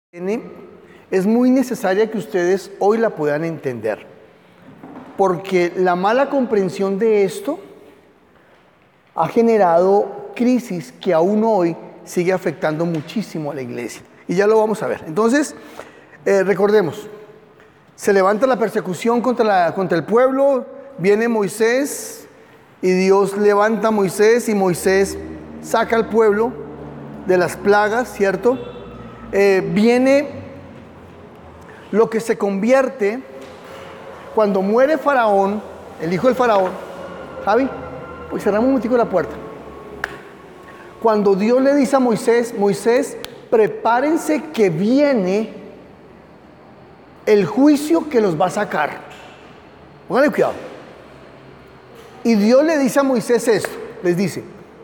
Es muy necesaria que ustedes hoy la puedan entender, porque la mala comprensión de esto ha generado crisis que aún hoy sigue afectando muchísimo a la iglesia. Y ya lo vamos a ver. Entonces, recordemos, se levanta la persecución contra el pueblo, viene Moisés y Dios levanta a Moisés y Moisés saca al pueblo de las plagas, ¿cierto? Viene lo que se convierte cuando muere Faraón, el hijo del Faraón. Javi, pues cerramos un momentico la puerta. Cuando Dios le dice a Moisés, Moisés, prepárense que viene el juicio que los va a sacar. Pónganle cuidado. Y Dios le dice a Moisés esto, les dice,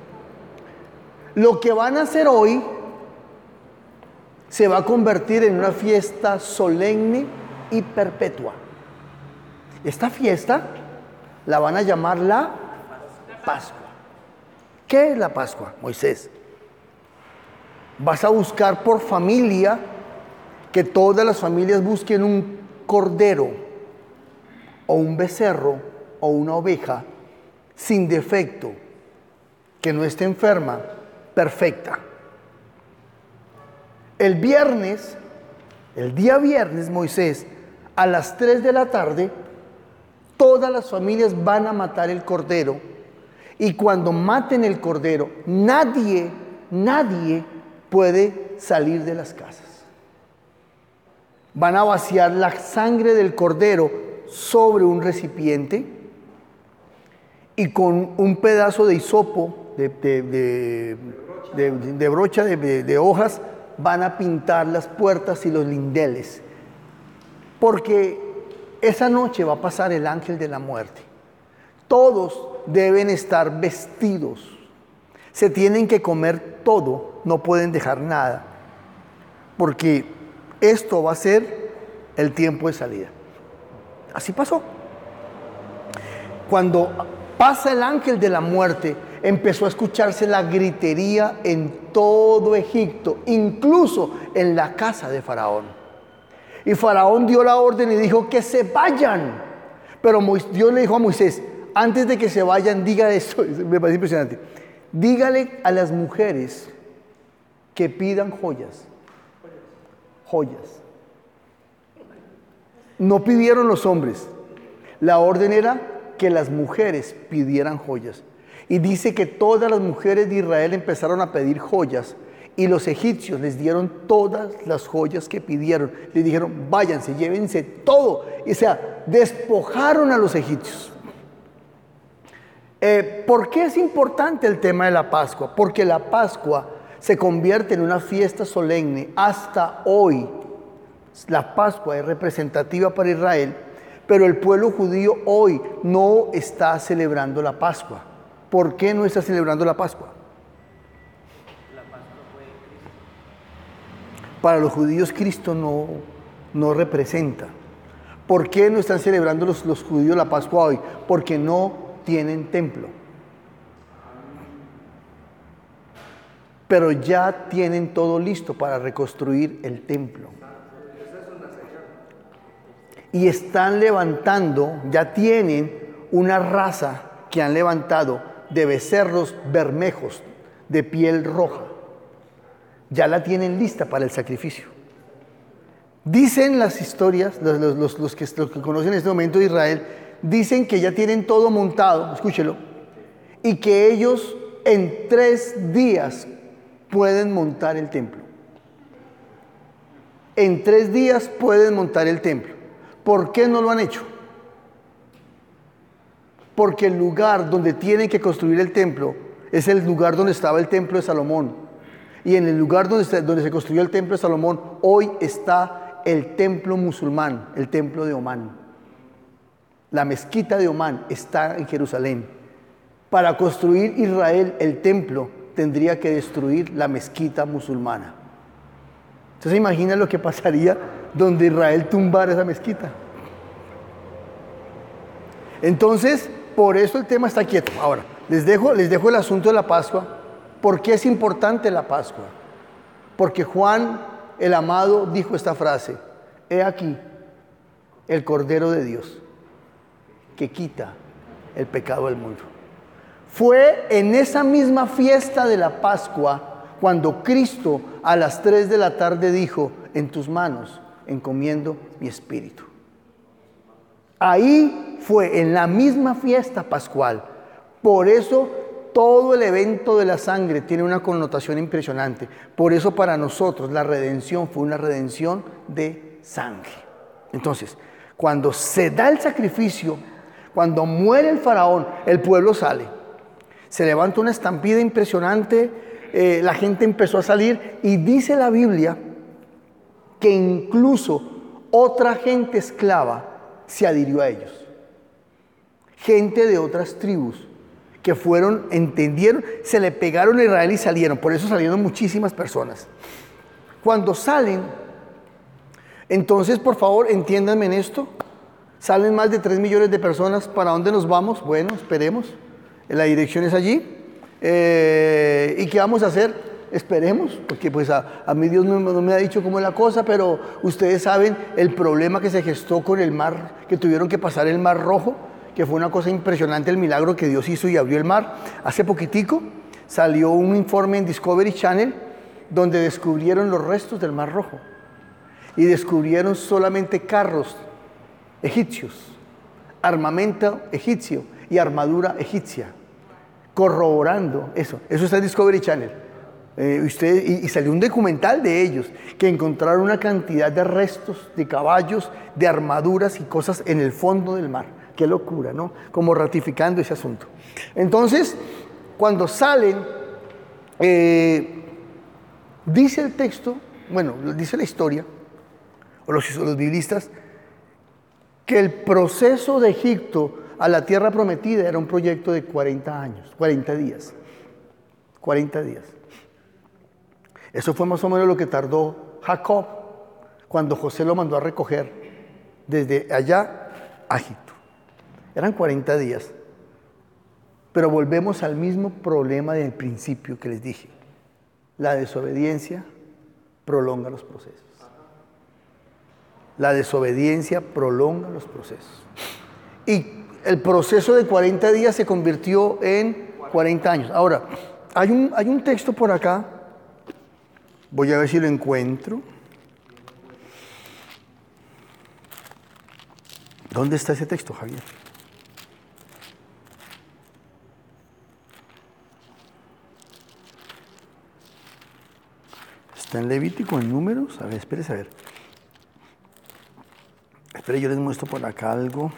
lo que van a hacer hoy se va a convertir en una fiesta solemne y perpetua. Esta fiesta la van a llamar la Pascua. ¿Qué es la Pascua, Moisés? Vas a buscar por familia, que todas las familias busquen un cordero o un becerro o una oveja sin defecto, que no esté enferma, perfecta. El día viernes, Moisés, a las 3 de la tarde, todas las familias van a matar el cordero. Y cuando maten el cordero, nadie puede salir de las casas. Van a vaciar la sangre del cordero sobre un recipiente y con un pedazo de hisopo, de brocha, de hojas, van a pintar las puertas y los lindeles, porque esa noche va a pasar el ángel de la muerte. Todos deben estar vestidos, se tienen que comer todo, no pueden dejar nada, porque esto va a ser el tiempo de salida. Así pasó. Cuando pasa el ángel de la muerte, empezó a escucharse la gritería en todo Egipto, incluso en la casa de Faraón. Y Faraón dio la orden y dijo que se vayan. Pero Dios le dijo a Moisés, antes de que se vayan, diga esto, me parece impresionante. Dígale a las mujeres que pidan joyas. Joyas. No pidieron los hombres. La orden era que las mujeres pidieran joyas. Y dice que todas las mujeres de Israel empezaron a pedir joyas y los egipcios les dieron todas las joyas que pidieron. Les dijeron, váyanse, llévense todo. O sea, despojaron a los egipcios. ¿Por qué es importante el tema de la Pascua? Porque la Pascua se convierte en una fiesta solemne. Hasta hoy, la Pascua es representativa para Israel, pero el pueblo judío hoy no está celebrando la Pascua. ¿Por qué no está celebrando la Pascua? La Pascua fue Cristo. Para los judíos Cristo no representa. ¿Por qué no están celebrando los judíos la Pascua hoy? Porque no tienen templo. Pero ya tienen todo listo para reconstruir el templo. Y están levantando, ya tienen una raza que han levantado de becerros bermejos de piel roja. Ya la tienen lista para el sacrificio. Dicen las historias, los que conocen en este momento de Israel, dicen que ya tienen todo montado, escúchelo, y que ellos en 3 días pueden montar el templo. En 3 días pueden montar el templo. ¿Por qué no lo han hecho? Porque el lugar donde tienen que construir el templo es el lugar donde estaba el templo de Salomón. Y en el lugar donde se construyó el templo de Salomón, hoy está el templo musulmán, el templo de Omán. La mezquita de Omán está en Jerusalén. Para construir Israel el templo, tendría que destruir la mezquita musulmana. ¿Usted se imagina lo que pasaría donde Israel tumbara esa mezquita? Entonces, por eso el tema está quieto. Ahora, les dejo el asunto de la Pascua. ¿Por qué es importante la Pascua? Porque Juan el amado dijo esta frase: he aquí el Cordero de Dios que quita el pecado del mundo. Fue en esa misma fiesta de la Pascua cuando Cristo a las 3 de la tarde dijo: en tus manos encomiendo mi espíritu. Ahí fue, en la misma fiesta pascual. Por eso todo el evento de la sangre tiene una connotación impresionante. Por eso para nosotros la redención fue una redención de sangre. Entonces, cuando se da el sacrificio, cuando muere el faraón, el pueblo sale. Se levanta una estampida impresionante, la gente empezó a salir y dice la Biblia que incluso otra gente esclava se adhirió a ellos. Gente de otras tribus que fueron, entendieron, se le pegaron a Israel y salieron. Por eso salieron muchísimas personas. Cuando salen, entonces por favor entiéndanme en esto, salen más de 3 millones de personas. ¿Para dónde nos vamos? Bueno, esperemos. La dirección es allí. ¿Y qué vamos a hacer? Esperemos, porque pues a mí Dios no me ha dicho cómo es la cosa, pero ustedes saben el problema que se gestó con el mar, que tuvieron que pasar el Mar Rojo, que fue una cosa impresionante el milagro que Dios hizo y abrió el mar. Hace poquitico salió un informe en Discovery Channel donde descubrieron los restos del Mar Rojo y descubrieron solamente carros egipcios, armamento egipcio y armadura egipcia, corroborando eso. Eso está en Discovery Channel. Y salió un documental de ellos que encontraron una cantidad de restos de caballos, de armaduras y cosas en el fondo del mar. Qué locura, ¿no? Como ratificando ese asunto. Entonces, cuando salen, dice el texto, bueno, dice la historia, o los biblistas, que el proceso de Egipto a la tierra prometida era un proyecto de 40 años, 40 días. 40 días. Eso fue más o menos lo que tardó Jacob cuando José lo mandó a recoger desde allá a Egipto. Eran 40 días. Pero volvemos al mismo problema del principio que les dije. La desobediencia prolonga los procesos. La desobediencia prolonga los procesos. Y el proceso de 40 días se convirtió en 40 años. Ahora, hay un texto por acá. Voy a ver si lo encuentro. ¿Dónde está ese texto, Javier? Está en Levítico, en Números. A ver, espérese a ver. Espere, yo les muestro por acá algo.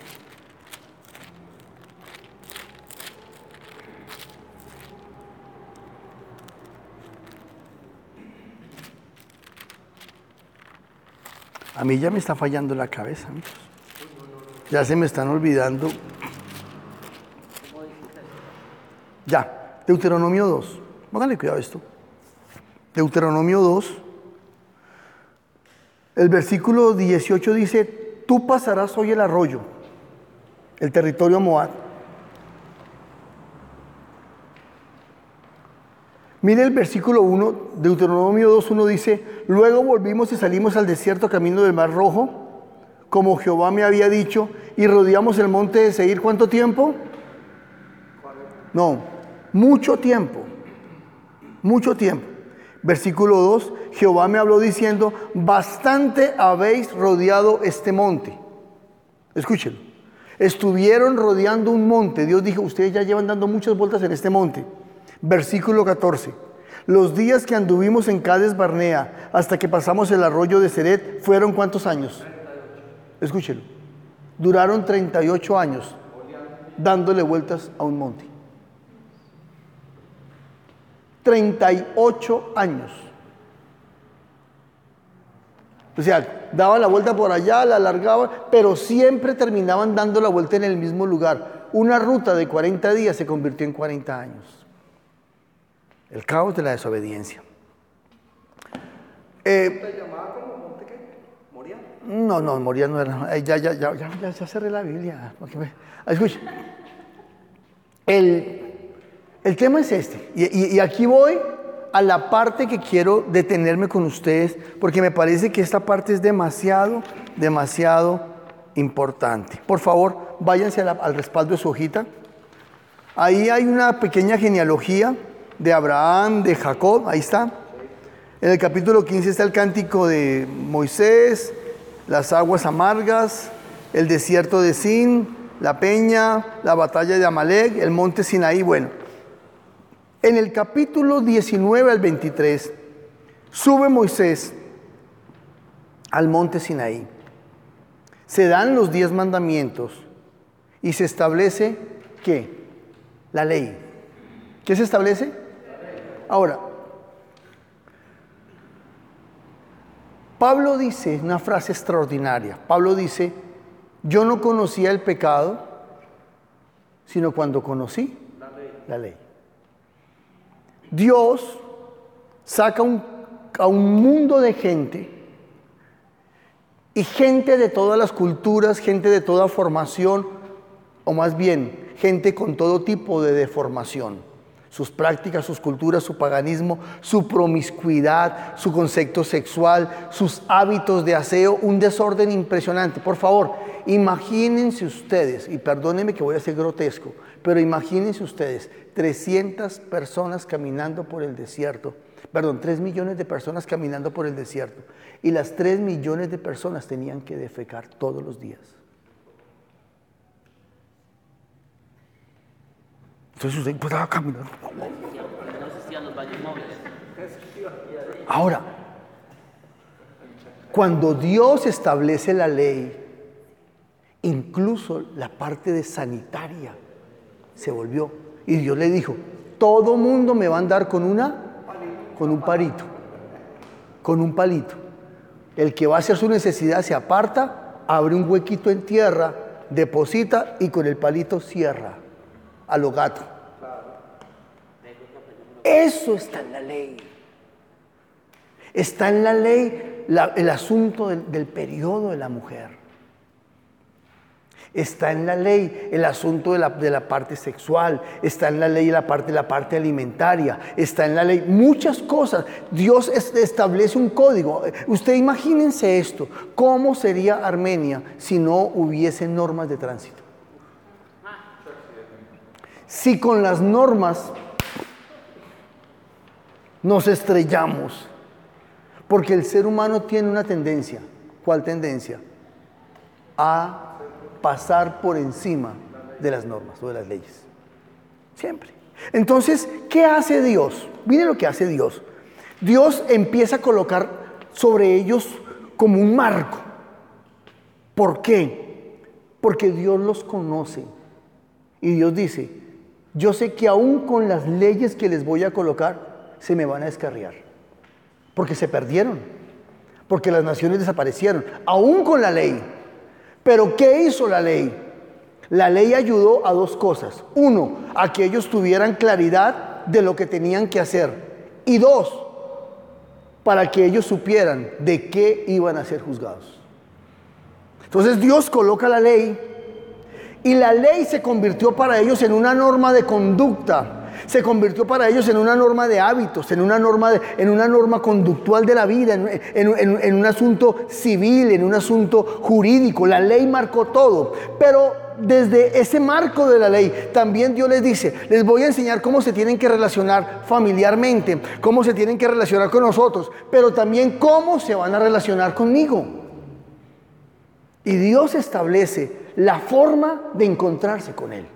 A mí ya me está fallando la cabeza, amigos. Ya se me están olvidando. Ya, Deuteronomio 2. Pónganle cuidado a esto. Deuteronomio 2. El versículo 18 dice: tú pasarás hoy el arroyo, el territorio Moab. Mire el versículo 1, Deuteronomio 2:1 dice: luego volvimos y salimos al desierto camino del Mar Rojo, como Jehová me había dicho, y rodeamos el monte de Seir. ¿Cuánto tiempo? No, mucho tiempo. Mucho tiempo. Versículo 2, Jehová me habló diciendo: bastante habéis rodeado este monte. Escúchenlo. Estuvieron rodeando un monte. Dios dijo: ustedes ya llevan dando muchas vueltas en este monte. Versículo 14. Los días que anduvimos en Cades Barnea hasta que pasamos el arroyo de Ceret fueron ¿cuántos años? 38. Escúchelo. Duraron 38 años dándole vueltas a un monte. 38 años. O sea, daban la vuelta por allá, la alargaban, pero siempre terminaban dando la vuelta en el mismo lugar. Una ruta de 40 días se convirtió en 40 años. El caos de la desobediencia. ¿Te llamaba como monte qué? ¿Moría? No, Moría no era. Ya cerré la Biblia. Escucha. El tema es este. Y aquí voy a la parte que quiero detenerme con ustedes, porque me parece que esta parte es demasiado, demasiado importante. Por favor, váyanse al respaldo de su hojita. Ahí hay una pequeña genealogía de Abraham, de Jacob, ahí está. En el capítulo 15 está el cántico de Moisés, las aguas amargas, el desierto de Sin, la peña, la batalla de Amalek, el monte Sinaí. Bueno, en el capítulo 19 al 23, sube Moisés al monte Sinaí. Se dan los 10 mandamientos y se establece, ¿qué? La ley. ¿Qué se establece? Ahora, Pablo dice una frase extraordinaria. Pablo dice, yo no conocía el pecado, sino cuando conocí la ley. Dios saca a un mundo de gente, y gente de todas las culturas, gente de toda formación, o más bien, gente con todo tipo de deformación. Sus prácticas, sus culturas, su paganismo, su promiscuidad, su concepto sexual, sus hábitos de aseo, un desorden impresionante. Por favor, imagínense ustedes, y perdónenme que voy a ser grotesco, pero imagínense ustedes 300 personas caminando por el desierto, 3 millones de personas caminando por el desierto, y las 3 millones de personas tenían que defecar todos los días. Entonces usted estaba caminando. No existían los baños móviles. Ahora, cuando Dios establece la ley, incluso la parte de sanitaria se volvió. Y Dios le dijo, todo mundo me va a andar con un palito. Con un palito. El que va a hacer su necesidad se aparta, abre un huequito en tierra, deposita y con el palito cierra. A lo gato. Eso está en la ley. Está en la ley el asunto del periodo de la mujer. Está en la ley el asunto de la parte sexual. Está en la ley la parte alimentaria. Está en la ley muchas cosas. Dios establece un código. Usted imagínense esto. ¿Cómo sería Armenia si no hubiese normas de tránsito? Si con las normas nos estrellamos, porque el ser humano tiene una tendencia. ¿Cuál tendencia? A pasar por encima de las normas o de las leyes. Siempre. Entonces, ¿qué hace Dios? Miren lo que hace Dios. Dios empieza a colocar sobre ellos como un marco. ¿Por qué? Porque Dios los conoce. Y Dios dice, yo sé que aún con las leyes que les voy a colocar, se me van a descarriar. Porque se perdieron. Porque las naciones desaparecieron. Aún con la ley. Pero ¿qué hizo la ley? La ley ayudó a 2 cosas. 1, a que ellos tuvieran claridad de lo que tenían que hacer. Y 2, para que ellos supieran de qué iban a ser juzgados. Entonces Dios coloca la ley. Y la ley se convirtió para ellos en una norma de conducta. Se convirtió para ellos en una norma de hábitos, en una norma conductual de la vida, en un asunto civil, en un asunto jurídico. La ley marcó todo. Pero desde ese marco de la ley, también Dios les dice, les voy a enseñar cómo se tienen que relacionar familiarmente, cómo se tienen que relacionar con nosotros, pero también cómo se van a relacionar conmigo. Y Dios establece la forma de encontrarse con Él.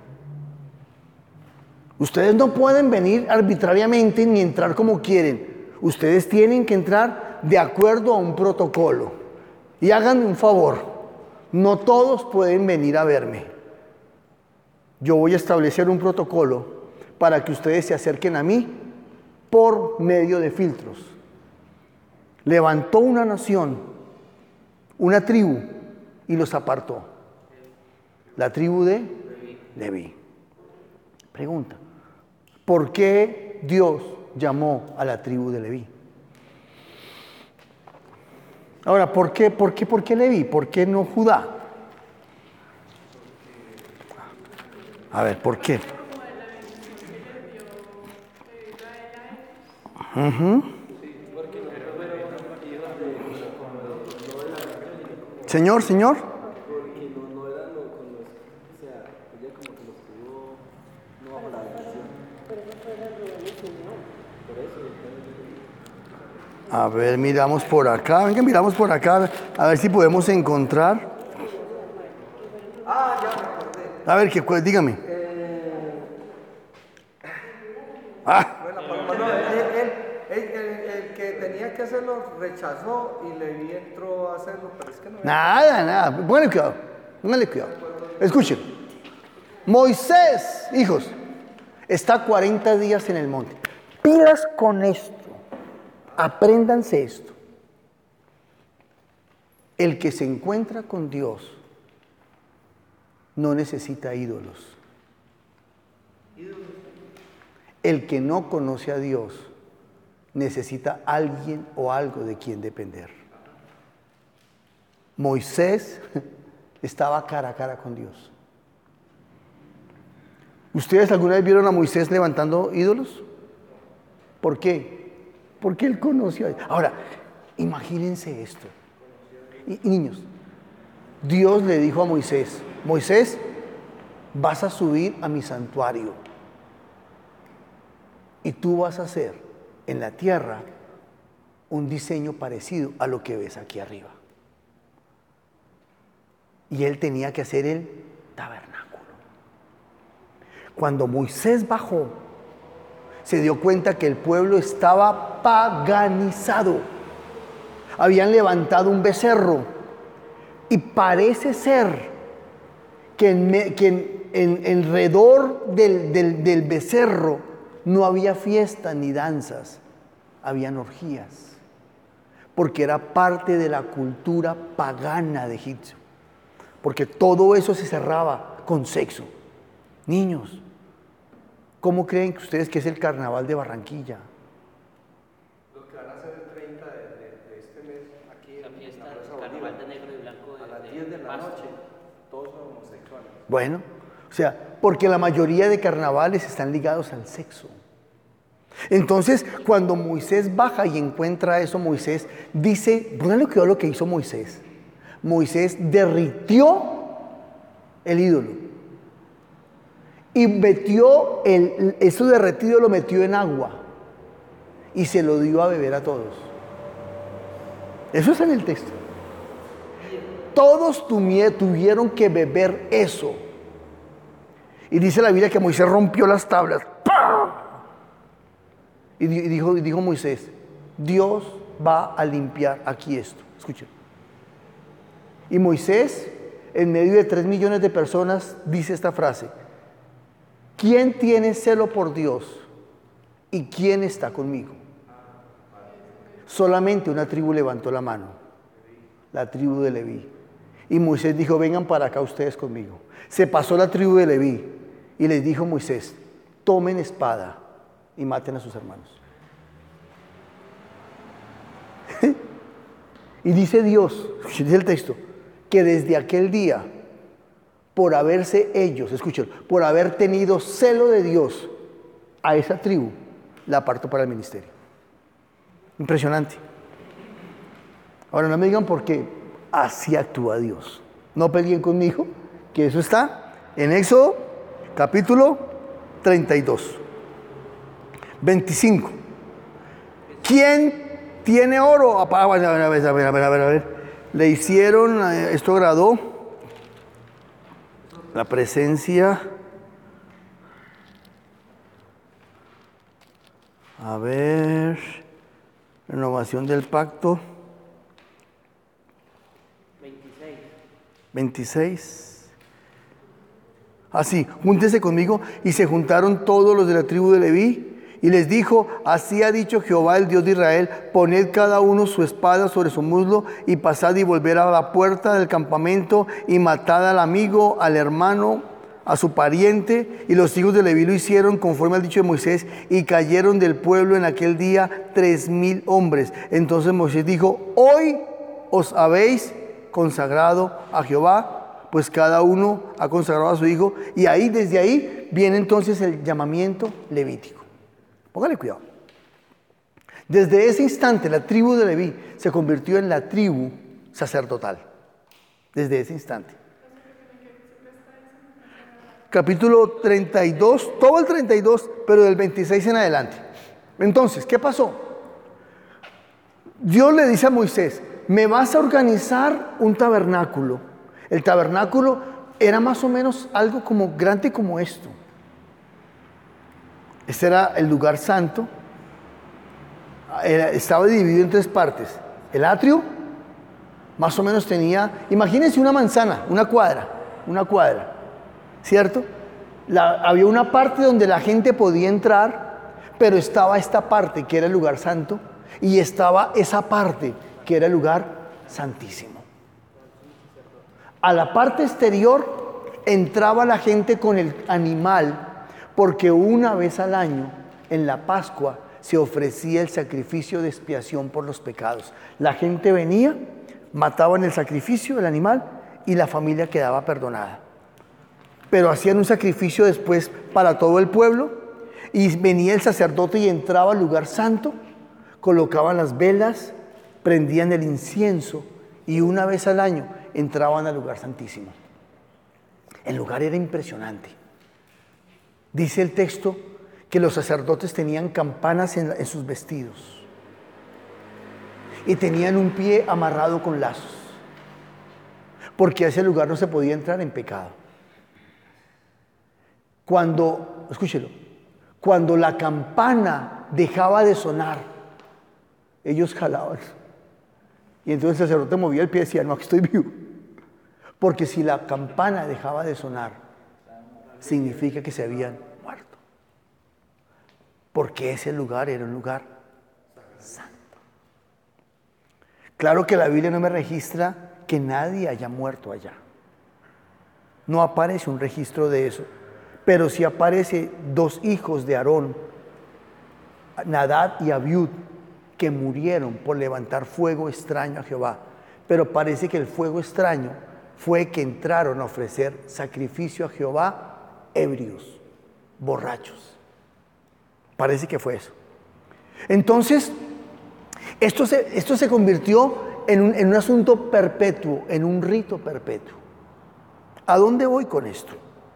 Ustedes no pueden venir arbitrariamente ni entrar como quieren. Ustedes tienen que entrar de acuerdo a un protocolo. Y háganme un favor, no todos pueden venir a verme. Yo voy a establecer un protocolo para que ustedes se acerquen a mí por medio de filtros. Levantó una nación, una tribu, y los apartó. La tribu de Leví. Pregunta, ¿por qué Dios llamó a la tribu de Leví? Ahora, ¿por qué Leví? ¿Por qué no Judá? A ver, ¿por qué? Ujú. Señor, señor. A ver, miramos por acá. Venga, miramos por acá. A ver si podemos encontrar. A ver, dígame. Bueno, el que tenía que hacerlo rechazó y Leví entró a hacerlo, pero es que no. Nada. Póngale cuidado. Póngale cuidado. Escuchen. Moisés, hijos, está 40 días en el monte. Pilas con esto. Apréndanse esto. El que se encuentra con Dios no necesita ídolos. El que no conoce a Dios necesita alguien o algo de quien depender. Moisés estaba cara a cara con Dios. ¿Ustedes alguna vez vieron a Moisés levantando ídolos? ¿Por qué? Porque él conoció a Dios. Ahora, imagínense esto. Y niños, Dios le dijo a Moisés, Moisés, vas a subir a mi santuario y tú vas a hacer en la tierra un diseño parecido a lo que ves aquí arriba. Y él tenía que hacer el tabernáculo. Cuando Moisés bajó, se dio cuenta que el pueblo estaba paganizado. Habían levantado un becerro y parece ser que en alrededor del becerro no había fiestas ni danzas, habían orgías, porque era parte de la cultura pagana de Egipto, porque todo eso se cerraba con sexo. Niños, ¿cómo creen que ustedes que es el carnaval de Barranquilla? Lo que van a hacer el 30 de este mes aquí La en fiesta la del Plaza carnaval de Bolívar, negro y blanco a las 10 de la Pasto. noche, todos son homosexuales. Bueno, o sea, porque la mayoría de carnavales están ligados al sexo. Entonces, cuando Moisés baja y encuentra eso, Moisés dice, pónganle cuidado lo que hizo Moisés. Moisés derritió el ídolo y metió eso derretido, lo metió en agua y se lo dio a beber a todos. Eso está en el texto. Todos tuvieron que beber eso. Y dice la Biblia que Moisés rompió las tablas. ¡Pah! Y dijo Moisés, Dios va a limpiar aquí esto. Escuchen. Y Moisés, en medio de 3 millones de personas, dice esta frase: ¿quién tiene celo por Dios y quién está conmigo? Solamente una tribu levantó la mano, la tribu de Leví. Y Moisés dijo, vengan para acá ustedes conmigo. Se pasó la tribu de Leví y les dijo Moisés, tomen espada y maten a sus hermanos. Y dice Dios, dice el texto, que desde aquel día, por haberse ellos, escuchen, por haber tenido celo de Dios, a esa tribu la apartó para el ministerio. Impresionante. Ahora no me digan por qué, así actúa Dios. No peleen conmigo, que eso está en Éxodo capítulo 32, 25. ¿Quién tiene oro? A ver. Le hicieron, esto agradó la presencia. A ver, renovación del pacto. 26. Así, júntense conmigo. Y se juntaron todos los de la tribu de Leví. Y les dijo, así ha dicho Jehová, el Dios de Israel, poned cada uno su espada sobre su muslo y pasad y volver a la puerta del campamento y matad al amigo, al hermano, a su pariente. Y los hijos de Leví lo hicieron conforme al dicho de Moisés y cayeron del pueblo en aquel día 3,000 hombres. Entonces Moisés dijo, hoy os habéis consagrado a Jehová, pues cada uno ha consagrado a su hijo. Y ahí, desde ahí, viene entonces el llamamiento levítico. Póngale cuidado. Desde ese instante la tribu de Leví se convirtió en la tribu sacerdotal. Desde ese instante. Capítulo 32, todo el 32, pero del 26 en adelante. Entonces, ¿qué pasó? Dios le dice a Moisés, me vas a organizar un tabernáculo. El tabernáculo era más o menos algo como grande como esto. Este era el lugar santo. Estaba dividido en 3 partes. El atrio, más o menos tenía, imagínense una manzana, una cuadra, ¿cierto? Había una parte donde la gente podía entrar, pero estaba esta parte que era el lugar santo y estaba esa parte que era el lugar santísimo. A la parte exterior entraba la gente con el animal, porque una vez al año, en la Pascua, se ofrecía el sacrificio de expiación por los pecados. La gente venía, mataban el sacrificio del animal y la familia quedaba perdonada. Pero hacían un sacrificio después para todo el pueblo y venía el sacerdote y entraba al lugar santo, colocaban las velas, prendían el incienso y una vez al año entraban al lugar santísimo. El lugar era impresionante. Dice el texto que los sacerdotes tenían campanas en sus vestidos y tenían un pie amarrado con lazos, porque a ese lugar no se podía entrar en pecado. Escúchelo, cuando la campana dejaba de sonar, ellos jalaban. Y entonces el sacerdote movía el pie y decía, no, aquí estoy vivo. Porque si la campana dejaba de sonar, significa que se habían muerto. Porque ese lugar era un lugar santo. Claro que la Biblia no me registra que nadie haya muerto allá. No aparece un registro de eso. Pero sí aparece 2 hijos de Aarón, Nadab y Abiud, que murieron por levantar fuego extraño a Jehová. Pero parece que el fuego extraño fue que entraron a ofrecer sacrificio a Jehová ebrios, borrachos. Parece que fue eso. Entonces, esto se convirtió en un asunto perpetuo, en un rito perpetuo. ¿A dónde voy con esto?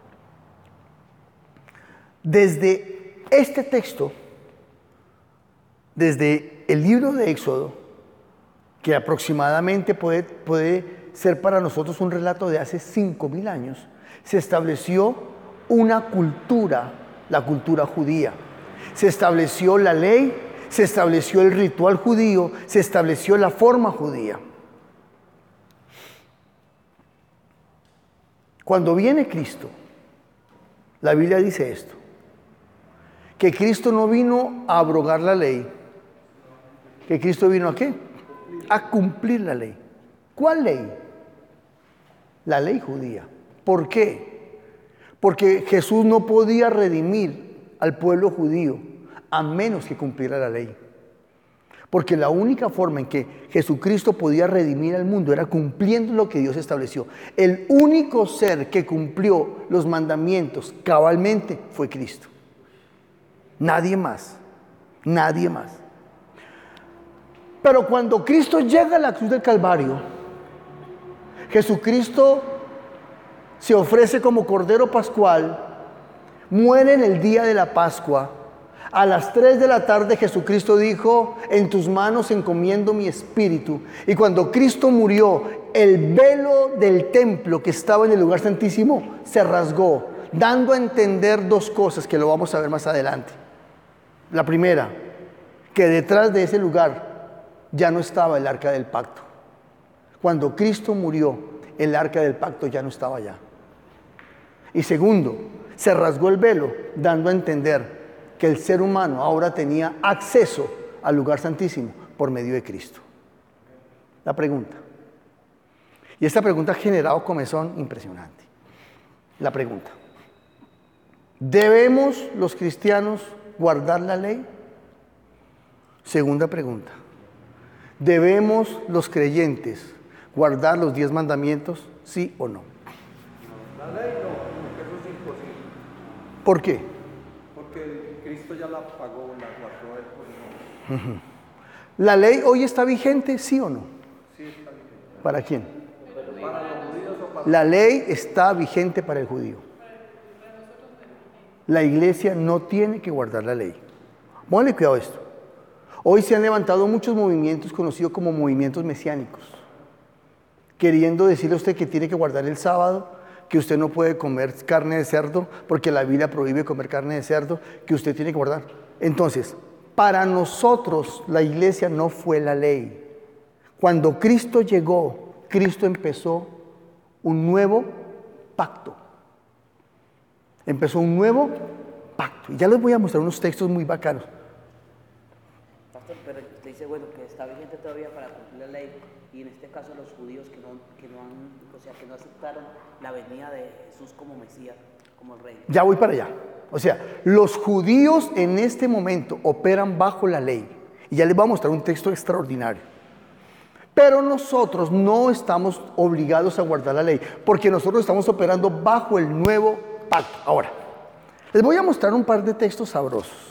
Desde este texto, desde el libro de Éxodo, que aproximadamente puede ser para nosotros un relato de hace 5.000 años, se estableció una cultura, la cultura judía. Se estableció la ley, se estableció el ritual judío, se estableció la forma judía. Cuando viene Cristo, la Biblia dice esto, que Cristo no vino a abrogar la ley, que Cristo vino ¿a qué? A cumplir la ley. ¿Cuál ley? La ley judía. ¿Por qué? Porque Jesús no podía redimir al pueblo judío a menos que cumpliera la ley. Porque la única forma en que Jesucristo podía redimir al mundo era cumpliendo lo que Dios estableció. El único ser que cumplió los mandamientos cabalmente fue Cristo. Nadie más. Nadie más. Pero cuando Cristo llega a la cruz del Calvario, Jesucristo se ofrece como Cordero Pascual, muere en el día de la Pascua. A las 3 de la tarde Jesucristo dijo, en tus manos encomiendo mi espíritu. Y cuando Cristo murió, el velo del templo que estaba en el lugar santísimo se rasgó, dando a entender 2 cosas que lo vamos a ver más adelante. La primera, que detrás de ese lugar ya no estaba el arca del pacto. Cuando Cristo murió, el arca del pacto ya no estaba allá. Y segundo, se rasgó el velo, dando a entender que el ser humano ahora tenía acceso al lugar santísimo por medio de Cristo. La pregunta. Y esta pregunta ha generado comezón impresionante. La pregunta. ¿Debemos los cristianos guardar la ley? Segunda pregunta. ¿Debemos los creyentes guardar los 10 mandamientos? ¿Sí o no? La ley no, porque eso es imposible. ¿Por qué? Porque Cristo ya la pagó, la guardó él por nosotros. ¿La ley hoy está vigente, sí o no? Sí, está vigente. ¿Para quién? ¿Para los judíos o para La ley está vigente para el judío. La iglesia no tiene que guardar la ley. Póngale cuidado a esto. Hoy se han levantado muchos movimientos conocidos como movimientos mesiánicos, queriendo decirle a usted que tiene que guardar el sábado, que usted no puede comer carne de cerdo porque la Biblia prohíbe comer carne de cerdo, que usted tiene que guardar. Entonces, para nosotros la iglesia no fue la ley. Cuando Cristo llegó, Cristo empezó un nuevo pacto. Empezó un nuevo pacto. Y ya les voy a mostrar unos textos muy bacanos. Pastor, pero usted dice, bueno, que está vigente todavía para cumplir la ley, y en este caso los judíos que no aceptaron la venida de Jesús como Mesías, como el rey. Ya voy para allá. O sea, los judíos en este momento operan bajo la ley. Y ya les voy a mostrar un texto extraordinario. Pero nosotros no estamos obligados a guardar la ley, porque nosotros estamos operando bajo el nuevo pacto. Ahora, les voy a mostrar un par de textos sabrosos.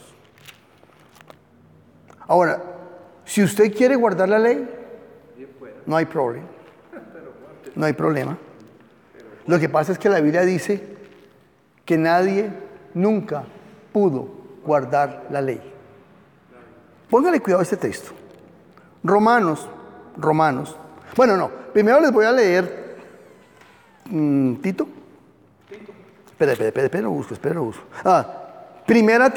Ahora, si usted quiere guardar la ley, no hay problema. No hay problema. Lo que pasa es que la Biblia dice que nadie nunca pudo guardar la ley. Póngale cuidado a este texto. Romanos. Bueno, no. Primero les voy a leer Tito. Espera, lo busco. Primera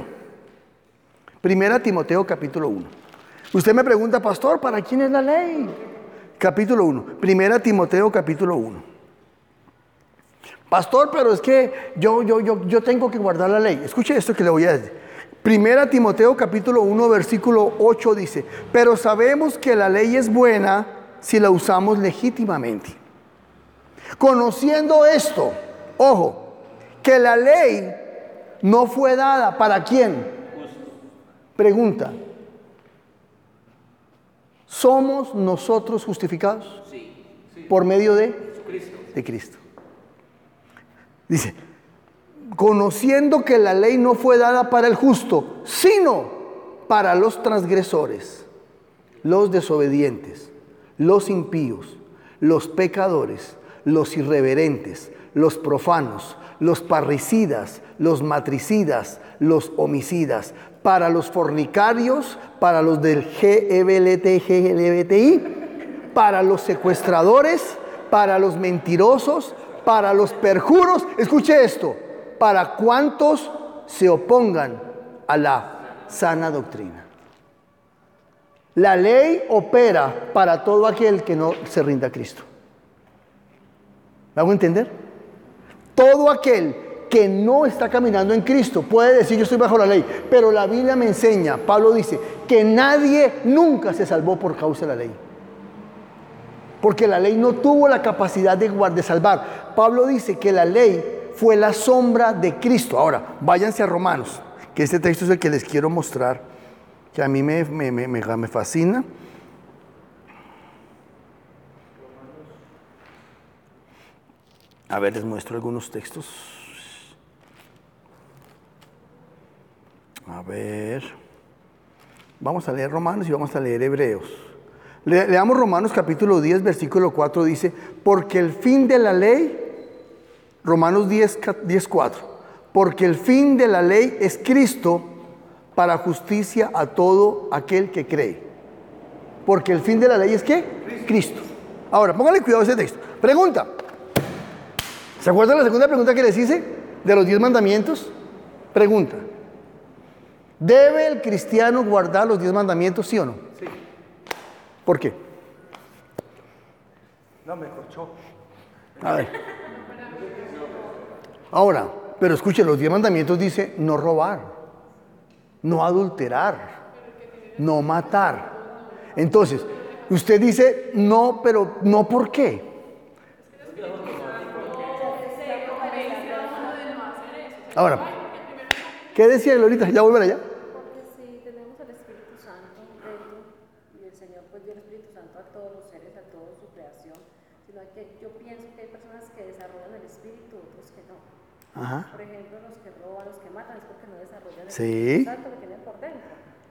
Timoteo capítulo 1. Usted me pregunta, pastor, ¿para quién es la ley? Capítulo 1. Primera Timoteo capítulo 1. Pastor, pero es que yo tengo que guardar la ley. Escuche esto que le voy a decir. Primera Timoteo capítulo 1 versículo 8 dice: pero sabemos que la ley es buena si la usamos legítimamente. Conociendo esto, ojo, que la ley no fue dada ¿para quién? Pregunta: ¿somos nosotros justificados? Sí. Por medio de Cristo. Dice, conociendo que la ley no fue dada para el justo, sino para los transgresores, los desobedientes, los impíos, los pecadores, los irreverentes, los profanos, los parricidas, los matricidas, los homicidas, para los fornicarios, para los del GLBTI, para los secuestradores, para los mentirosos, para los perjuros. Escuche esto: para cuantos se opongan a la sana doctrina. La ley opera para todo aquel que no se rinda a Cristo. ¿Me hago entender? Todo aquel que no está caminando en Cristo puede decir: yo estoy bajo la ley, pero la Biblia me enseña, Pablo dice, que nadie nunca se salvó por causa de la ley, porque la ley no tuvo la capacidad de salvar. Pablo dice que la ley fue la sombra de Cristo. Ahora, váyanse a Romanos, que este texto es el que les quiero mostrar, que a mí me fascina. A ver, les muestro algunos textos. A ver, vamos a leer Romanos y vamos a leer Hebreos. Leamos Romanos capítulo 10, versículo 4, dice: porque el fin de la ley, Romanos 10, 4, porque el fin de la ley es Cristo para justicia a todo aquel que cree. Porque el fin de la ley es ¿qué? Cristo. Ahora, póngale cuidado a ese texto. Pregunta: ¿se acuerdan la segunda pregunta que les hice de los 10 mandamientos? Pregunta: ¿debe el cristiano guardar los 10 mandamientos, sí o no? Sí. ¿Por qué? No, me corchó. A ver. Ahora, pero escuche, los 10 mandamientos dice: no robar, no adulterar, no matar. Entonces, usted dice: no, pero no, ¿por qué? Ahora, ¿qué decía Glorita? ¿Ya voy para allá? Porque si tenemos al Espíritu Santo dentro, y el Señor pues dio el Espíritu Santo a todos los seres, a toda su creación, sino que yo pienso que hay personas que desarrollan el Espíritu, otros que no. Ajá. Por ejemplo, los que roban, los que matan, es porque no desarrollan el Sí. Espíritu Santo que tienen por dentro.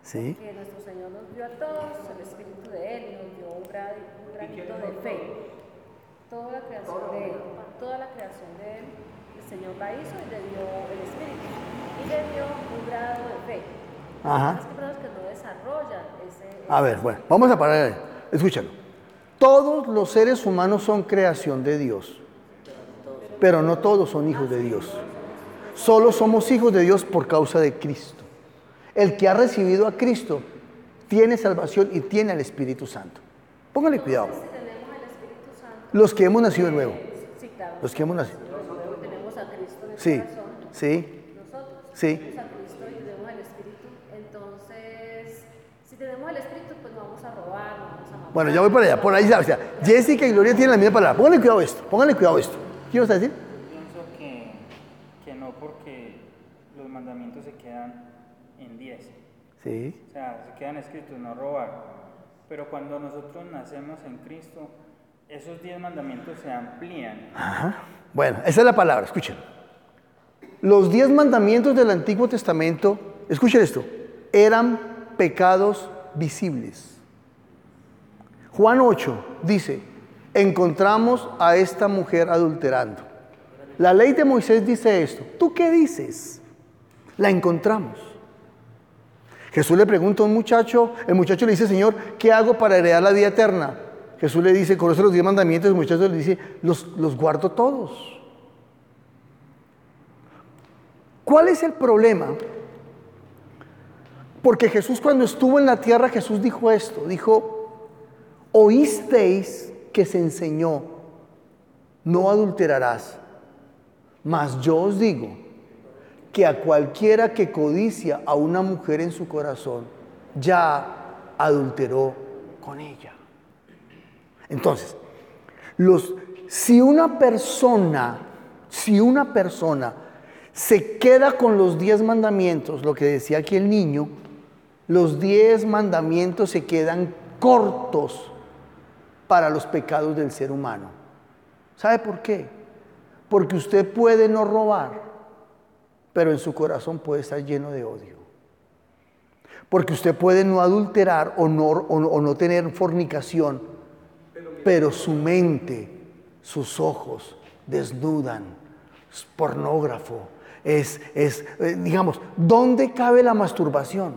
Sí. Que nuestro Señor nos dio a todos el Espíritu de Él y nos dio un granito de fe. Toda la creación de Él, el Señor la hizo y le dio el Espíritu. Y le dio un grado de fe. Ajá. Es que personas que no desarrollan ese... A ver, bueno, vamos a parar ahí. Escúchalo. Todos los seres humanos son creación de Dios, pero no todos son hijos de Dios. Solo somos hijos de Dios por causa de Cristo. El que ha recibido a Cristo tiene salvación y tiene al Espíritu Santo. Póngale cuidado. Si tenemos el Espíritu Santo... Los que hemos nacido de nuevo. Sí, claro. Los que hemos nacido. Tenemos a Cristo en el Sí, corazón. sí, Nosotros sí. tenemos a Cristo y tenemos el Espíritu. Entonces, si tenemos el Espíritu, pues no vamos a robar, no vamos a matar. Bueno, ya voy para allá. Por ahí, o sea, Jessica y Gloria tienen la misma palabra. Póngale cuidado a esto. Póngale cuidado a esto. ¿Qué ibas a decir? Pienso que no, porque los mandamientos se quedan en 10. Sí. O sea, se quedan escritos, no robar. Pero cuando nosotros nacemos en Cristo, esos 10 mandamientos se amplían. Ajá. Bueno, esa es la palabra, escuchen. Los 10 mandamientos del Antiguo Testamento, escuchen esto, eran pecados visibles. Juan 8 dice, encontramos a esta mujer adulterando. La ley de Moisés dice esto. ¿Tú qué dices? La encontramos. Jesús le pregunta a un muchacho, el muchacho le dice, Señor, ¿qué hago para heredar la vida eterna? Jesús le dice, conoce los 10 mandamientos, el muchacho le dice, los guardo todos. ¿Cuál es el problema? Porque Jesús cuando estuvo en la tierra, Jesús dijo esto, dijo, oísteis que se enseñó, no adulterarás, mas yo os digo, que a cualquiera que codicia a una mujer en su corazón, ya adulteró con ella. Entonces, si una persona se queda con los 10 mandamientos, lo que decía aquí el niño, los 10 mandamientos se quedan cortos para los pecados del ser humano. ¿Sabe por qué? Porque usted puede no robar, pero en su corazón puede estar lleno de odio. Porque usted puede no adulterar o no tener fornicación, pero su mente, sus ojos desnudan, es pornógrafo, digamos, ¿dónde cabe la masturbación?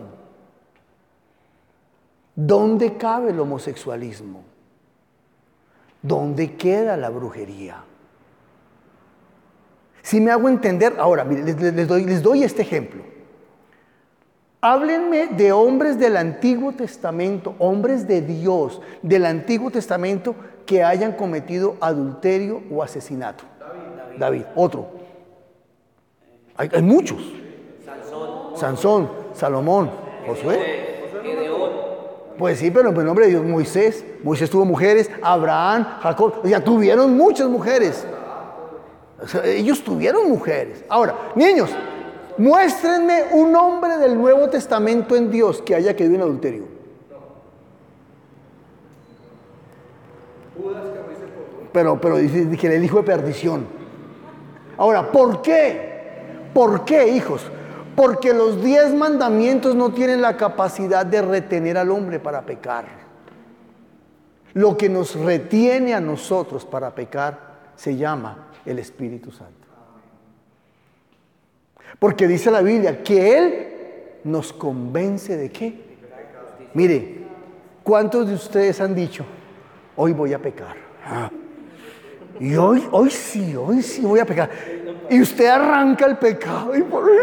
¿Dónde cabe el homosexualismo? ¿Dónde queda la brujería? Si me hago entender, ahora, mire, les doy este ejemplo. Háblenme de hombres del Antiguo Testamento, hombres de Dios del Antiguo Testamento que hayan cometido adulterio o asesinato. David. Otro. Hay muchos. Sansón, Salomón, Josué. Pues sí, pero en el nombre de Dios, Moisés tuvo mujeres, Abraham, Jacob, ya tuvieron muchas mujeres. O sea, ellos tuvieron mujeres. Ahora, niños, muéstrenme un hombre del Nuevo Testamento en Dios que haya quedado en adulterio. Pero dice que el hijo de perdición. Ahora, ¿por qué? ¿Por qué, hijos? Porque los 10 mandamientos no tienen la capacidad de retener al hombre para pecar. Lo que nos retiene a nosotros para pecar se llama el Espíritu Santo. Porque dice la Biblia que Él nos convence de qué. Mire, ¿cuántos de ustedes han dicho, hoy voy a pecar? Y hoy sí voy a pecar. Y usted arranca el pecado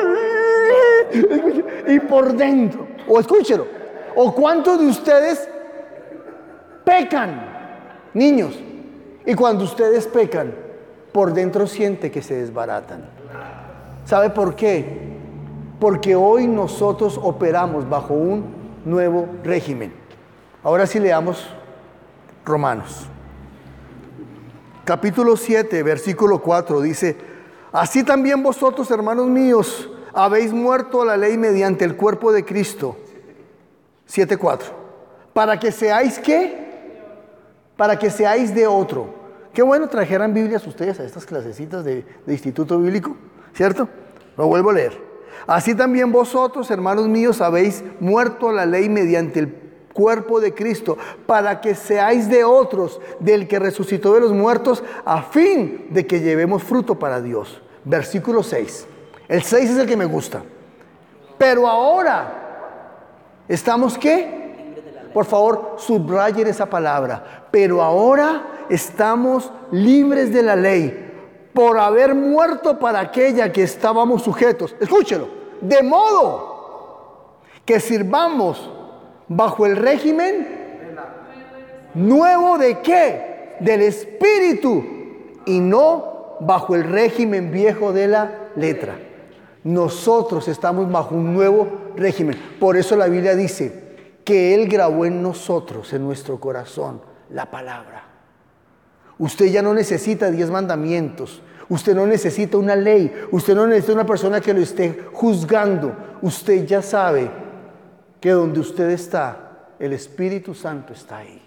y por dentro. O escúchelo. ¿O cuántos de ustedes pecan, niños? Y cuando ustedes pecan, por dentro siente que se desbaratan. ¿Sabe por qué? Porque hoy nosotros operamos bajo un nuevo régimen. Ahora sí leamos Romanos. Capítulo 7, versículo 4 dice, así también vosotros, hermanos míos, habéis muerto a la ley mediante el cuerpo de Cristo. 7:4. Para que seáis ¿qué? Para que seáis de otro. Qué bueno trajeran Biblias ustedes a estas clasecitas de instituto bíblico, ¿cierto? Lo vuelvo a leer. Así también vosotros, hermanos míos, habéis muerto a la ley mediante el cuerpo de Cristo, para que seáis de otros, del que resucitó de los muertos, a fin de que llevemos fruto para Dios. Versículo 6. El 6 es el que me gusta. Pero ahora, ¿estamos qué? Por favor, subrayen esa palabra. Pero ahora estamos libres de la ley, por haber muerto para aquella que estábamos sujetos. Escúchelo. De modo que sirvamos bajo el régimen nuevo ¿de qué? Del Espíritu, y no bajo el régimen viejo de la letra. Nosotros estamos bajo un nuevo régimen. Por eso la Biblia dice que Él grabó en nosotros, en nuestro corazón, la palabra. Usted ya no necesita 10 mandamientos. Usted no necesita una ley. Usted no necesita una persona que lo esté juzgando. Usted ya sabe que donde usted está, el Espíritu Santo está ahí.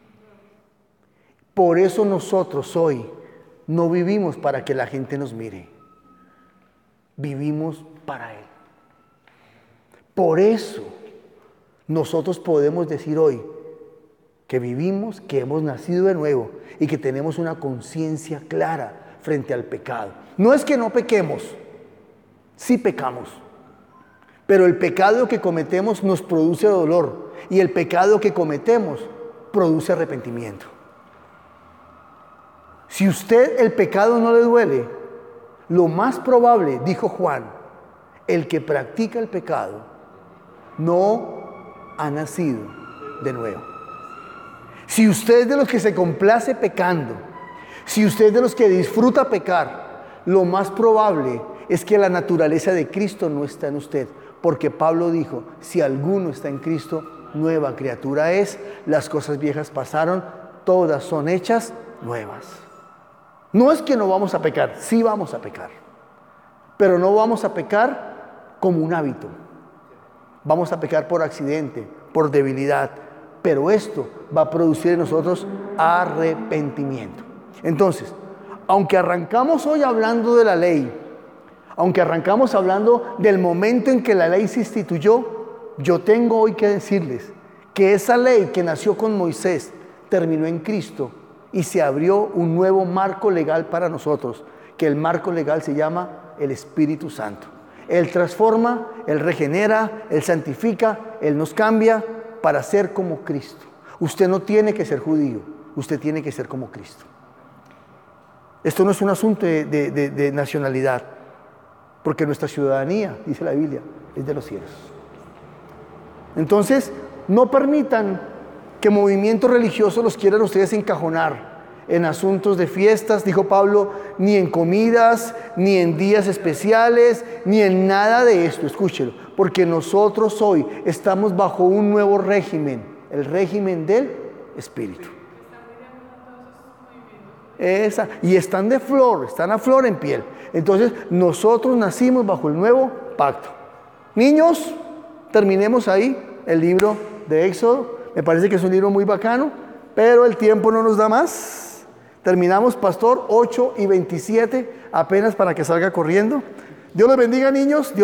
Por eso nosotros hoy no vivimos para que la gente nos mire. Vivimos para Él. Por eso nosotros podemos decir hoy que vivimos, que hemos nacido de nuevo y que tenemos una conciencia clara frente al pecado. No es que no pequemos, sí pecamos. Pero el pecado que cometemos nos produce dolor, y el pecado que cometemos produce arrepentimiento. Si usted el pecado no le duele, lo más probable, dijo Juan, el que practica el pecado no ha nacido de nuevo. Si usted es de los que se complace pecando, si usted es de los que disfruta pecar, lo más probable es que la naturaleza de Cristo no está en usted. Porque Pablo dijo, si alguno está en Cristo, nueva criatura es, las cosas viejas pasaron, todas son hechas nuevas. No es que no vamos a pecar, sí vamos a pecar, pero no vamos a pecar como un hábito. Vamos a pecar por accidente, por debilidad, pero esto va a producir en nosotros arrepentimiento. Entonces, aunque arrancamos hoy hablando de la ley, aunque arrancamos hablando del momento en que la ley se instituyó, yo tengo hoy que decirles que esa ley que nació con Moisés terminó en Cristo y se abrió un nuevo marco legal para nosotros, que el marco legal se llama el Espíritu Santo. Él transforma, Él regenera, Él santifica, Él nos cambia para ser como Cristo. Usted no tiene que ser judío, usted tiene que ser como Cristo. Esto no es un asunto de nacionalidad, porque nuestra ciudadanía, dice la Biblia, es de los cielos. Entonces, no permitan que movimientos religiosos los quieran ustedes encajonar en asuntos de fiestas, dijo Pablo, ni en comidas, ni en días especiales, ni en nada de esto. Escúchelo, porque nosotros hoy estamos bajo un nuevo régimen, el régimen del Espíritu. Y están de flor, están a flor en piel. Entonces, nosotros nacimos bajo el nuevo pacto. Niños, terminemos ahí el libro de Éxodo. Me parece que es un libro muy bacano, pero el tiempo no nos da más. Terminamos, pastor, 8:27, apenas para que salga corriendo. Dios los bendiga, niños.